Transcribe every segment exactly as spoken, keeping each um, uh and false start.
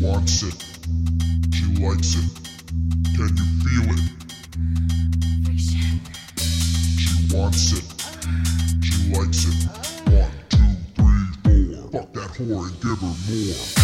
wants it. She likes it. Can you feel it? Friction. She wants it. She likes it. One, two, three, four. Fuck that whore and give her more.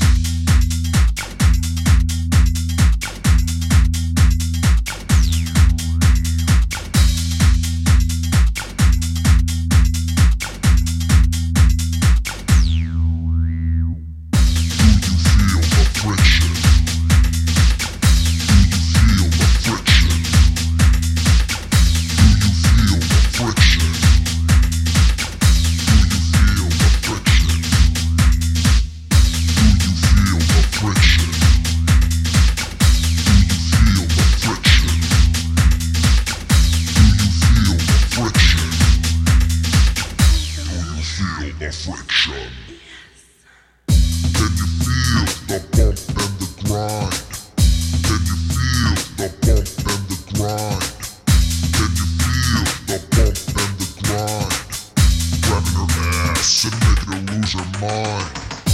The friction. Can you feel the bump and the grind? Can you feel the bump and the grind? Can you feel the bump and the grind? Grabbing her ass and making her lose her mind.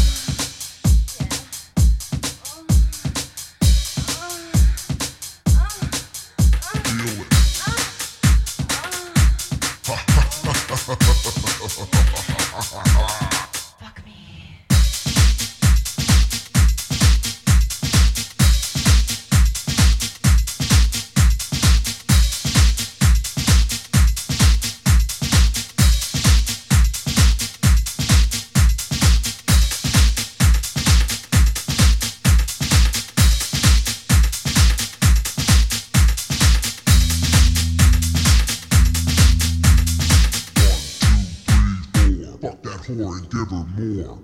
Feel it. Ha ha ha ha ha ha ha. Fuck me. Fuck that whore and give her more.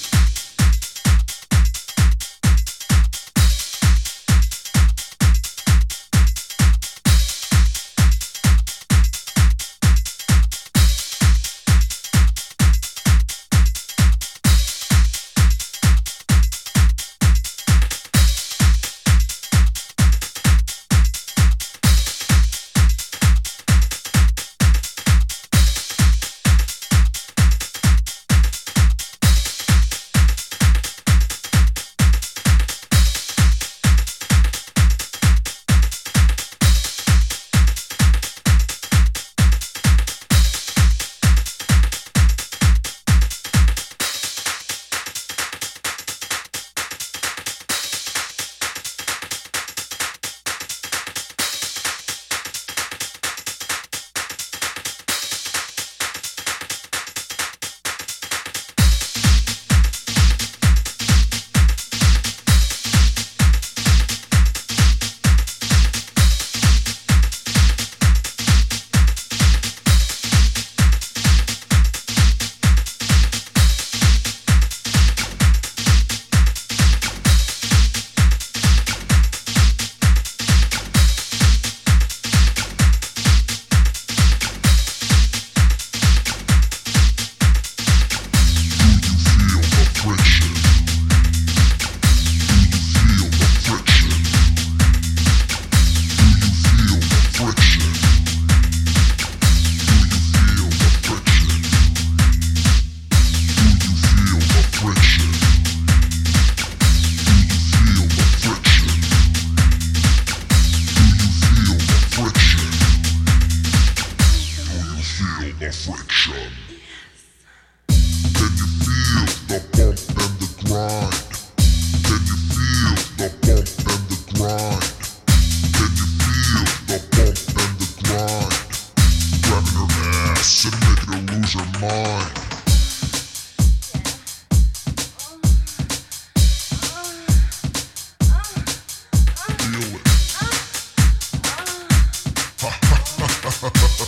The friction. Can you feel the bump and the grind? Can you feel the bump and the grind? Can you feel the bump and the grind? Grabbing her ass and making her lose her mind. Feel it. Ha ha ha ha ha.